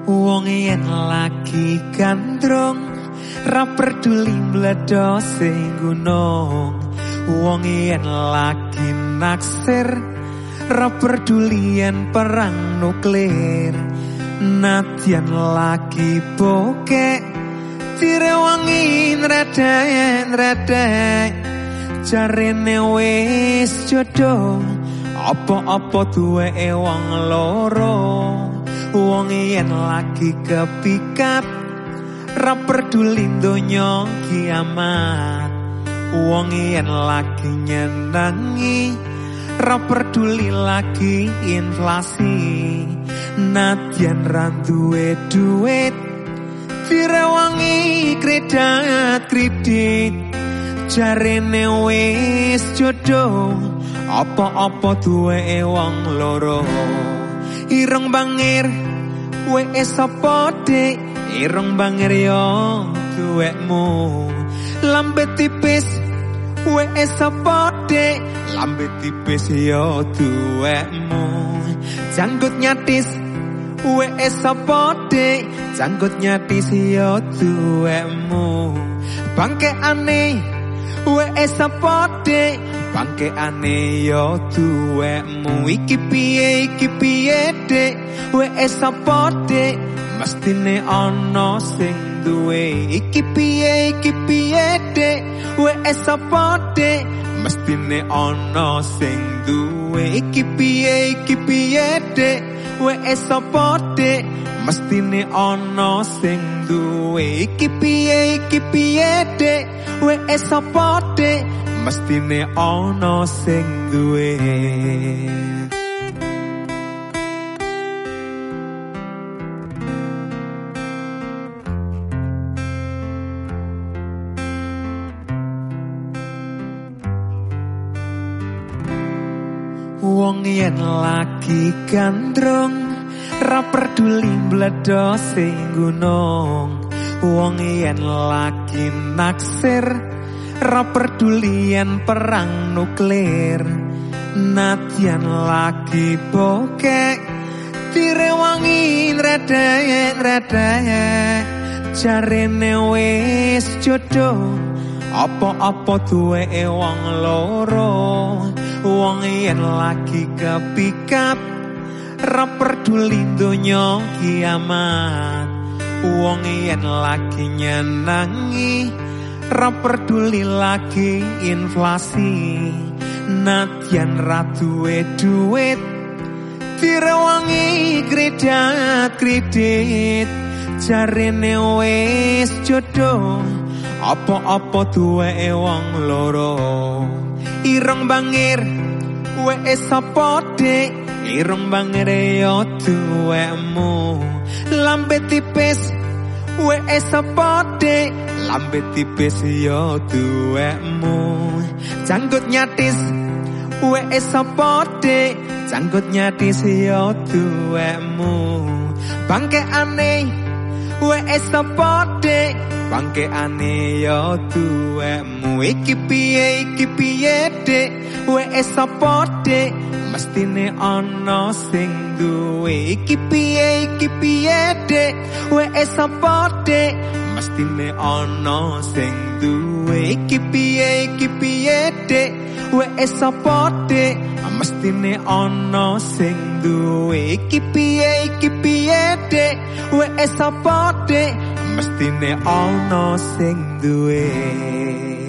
Wong yen lagi gandrung ra peduli mbledho sing gunung. Wong yen lagi naksir ra peduli yen perang nuklir. Nadyan lagi bokek direwangi nredek jarene wis jodoh apa-apa duweke wong loro. Wong yen lagi kepikat ra peduli donya kiamat. Wong yen lagi nyenangi ra peduli lagi inflasi. Nadyan ra duwe duit direwangi kredit jarene wis jodoh apa-apa duweke wong loro. Ireng bangir wis apa dik, ireng bangir yo duwekmu. Lambe tipis wis apa dik, lambe tipis yo duwekmu. Janggut nyatis wis apa dik, janggut nyatis yo duwekmu. Bangkeane wis apa dik, bangkeane yo duwekmu. Iki piye dik, wis apa dik, mestine ana sing duwe. Iki piye dik, wis apa dik, mestine ana sing duwe. Iki piye dik, wis apa dik, mestine ana sing duwe. Iki piye dik, wis apa dik, mestine ana sing duwe. Wong yen lagi gandrung ra peduli mbledho sing gunung. Wong yen lagi naksir ra peduli yen perang nuklir. Nadyan lagi bokek direwangi nredek jarene wis jodoh apa-apa duweke wong loro. Wong yen lagi kepikat ra peduli donya kiamat. Wong yen lagi nyenangi ra peduli lagi inflasi. Nadyan ra duwe duit direwangi kredit jarene wis jodoh apa-apa duweke wong loro. Ireng bangir wis apa dik, ireng bangir yo duwekmu. Lambe tipis wis apa dik, lambe tipis yo duwekmu. Janggut nyatis wis apa dik, janggut nyatis yo duwekmu. Bangkeane wis apa dik, bangkeane yo duwekmu. Iki piye dik, wis apa dik, mestine ana sing duwe. Iki piye dik, wis apa dik, mestine ana sing duwe. Iki piye dik, wis apa dik, mestine ana sing duwe. Iki piye dik, wis apa dik, mestine ana sing duwe.